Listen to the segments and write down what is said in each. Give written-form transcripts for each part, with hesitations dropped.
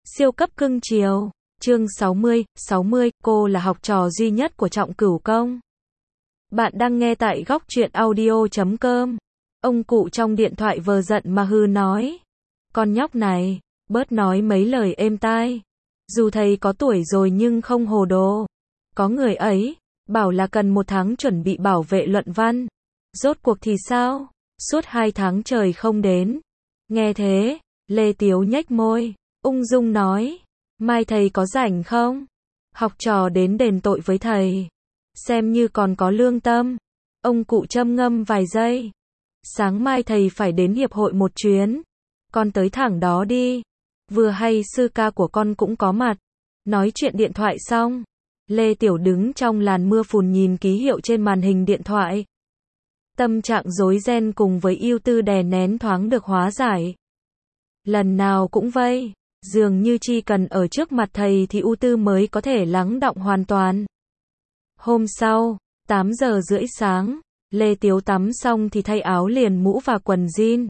Siêu cấp cưng chiều. Chương 60, cô là học trò duy nhất của Trọng Cửu Công. Bạn đang nghe tại góc truyện audio.com. Ông cụ trong điện thoại vờ giận mà hư nói. Con nhóc này, bớt nói mấy lời êm tai. Dù thầy có tuổi rồi nhưng không hồ đồ. Có người ấy, bảo là cần 1 tháng chuẩn bị bảo vệ luận văn. Rốt cuộc thì sao? Suốt 2 tháng trời không đến. Nghe thế, Lê Tiếu nhếch môi, ung dung nói. Mai thầy có rảnh không? Học trò đến đền tội với thầy. Xem như còn có lương tâm. Ông cụ châm ngâm vài giây. Sáng mai thầy phải đến hiệp hội một chuyến. Con tới thẳng đó đi. Vừa hay sư ca của con cũng có mặt. Nói chuyện điện thoại xong, Lê Tiểu đứng trong làn mưa phùn nhìn ký hiệu trên màn hình điện thoại. Tâm trạng rối ren cùng với ưu tư đè nén thoáng được hóa giải. Lần nào cũng vây, dường như chỉ cần ở trước mặt thầy thì ưu tư mới có thể lắng đọng hoàn toàn. Hôm sau, 8 giờ rưỡi sáng, Lê Tiếu tắm xong thì thay áo liền mũ và quần jean.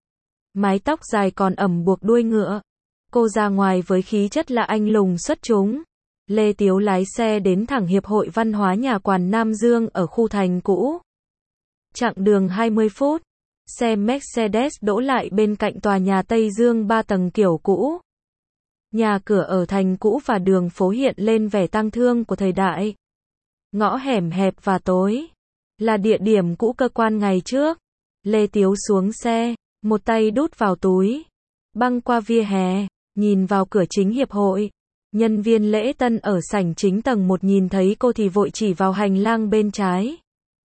Mái tóc dài còn ẩm buộc đuôi ngựa. Cô ra ngoài với khí chất là anh lùng xuất chúng. Lê Tiếu lái xe đến thẳng Hiệp hội Văn hóa Nhà Quản Nam Dương ở khu thành cũ. Chặng đường 20 phút, xe Mercedes đỗ lại bên cạnh tòa nhà Tây Dương 3 tầng kiểu cũ. Nhà cửa ở thành cũ và đường phố hiện lên vẻ tang thương của thời đại. Ngõ hẻm hẹp và tối, là địa điểm cũ cơ quan ngày trước. Lê Tiếu xuống xe, một tay đút vào túi, băng qua vỉa hè, nhìn vào cửa chính hiệp hội. Nhân viên lễ tân ở sảnh chính tầng 1 nhìn thấy cô thì vội chỉ vào hành lang bên trái.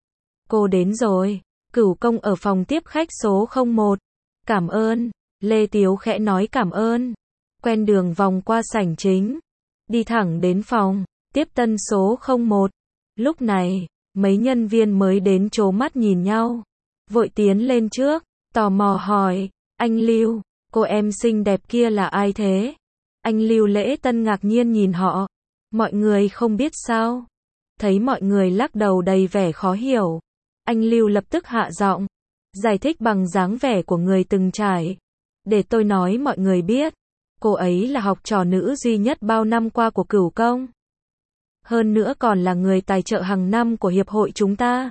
Cô đến rồi, Cửu Công ở phòng tiếp khách số 01. Cảm ơn. Lê Tiếu khẽ nói cảm ơn. Quen đường vòng qua sảnh chính, đi thẳng đến phòng tiếp tân số 01. Lúc này, mấy nhân viên mới đến trố mắt nhìn nhau, vội tiến lên trước, tò mò hỏi, anh Lưu, cô em xinh đẹp kia là ai thế? Anh Lưu lễ tân ngạc nhiên nhìn họ, mọi người không biết sao? Thấy mọi người lắc đầu đầy vẻ khó hiểu, anh Lưu lập tức hạ giọng, giải thích bằng dáng vẻ của người từng trải. Để tôi nói mọi người biết, cô ấy là học trò nữ duy nhất bao năm qua của Cửu Công. Hơn nữa còn là người tài trợ hàng năm của hiệp hội chúng ta.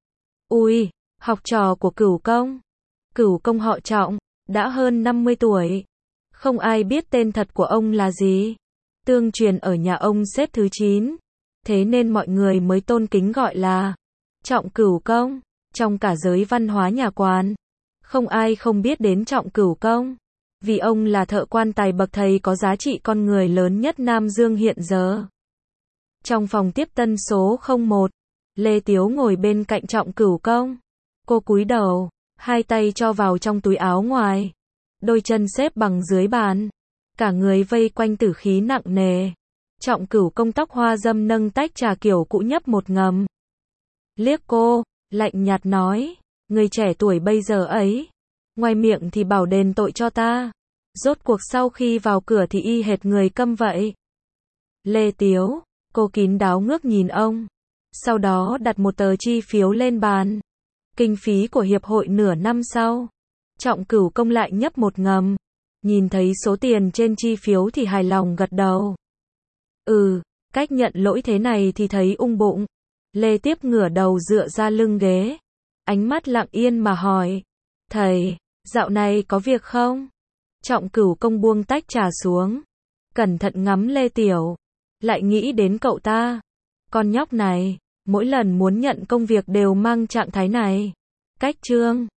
Ui, học trò của Cửu Công. Cửu Công họ Trọng, đã hơn 50 tuổi. Không ai biết tên thật của ông là gì. Tương truyền ở nhà ông xếp thứ 9. Thế nên mọi người mới tôn kính gọi là Trọng Cửu Công. Trong cả giới văn hóa nhà Quản, không ai không biết đến Trọng Cửu Công. Vì ông là thợ quan tài bậc thầy có giá trị con người lớn nhất Nam Dương hiện giờ. Trong phòng tiếp tân số 01, Lê Tiếu ngồi bên cạnh Trọng Cửu Công. Cô cúi đầu, hai tay cho vào trong túi áo ngoài, đôi chân xếp bằng dưới bàn. Cả người vây quanh tử khí nặng nề. Trọng Cửu Công tóc hoa dâm nâng tách trà kiểu cũ nhấp một ngầm. Liếc cô, lạnh nhạt nói, người trẻ tuổi bây giờ ấy, ngoài miệng thì bảo đền tội cho ta, rốt cuộc sau khi vào cửa thì y hệt người câm vậy. Lê Tiếu, cô kín đáo ngước nhìn ông, sau đó đặt một tờ chi phiếu lên bàn. Kinh phí của hiệp hội nửa năm sau. Trọng Cửu Công lại nhấp một ngầm, nhìn thấy số tiền trên chi phiếu thì hài lòng gật đầu. Cách nhận lỗi thế này thì thấy ung bụng. Lê tiếp ngửa đầu dựa ra lưng ghế, ánh mắt lặng yên mà hỏi, thầy, dạo này có việc không? Trọng Cửu Công buông tách trà xuống, cẩn thận ngắm Lê Tiểu, lại nghĩ đến cậu ta. Con nhóc này, mỗi lần muốn nhận công việc đều mang trạng thái này. Cách trương,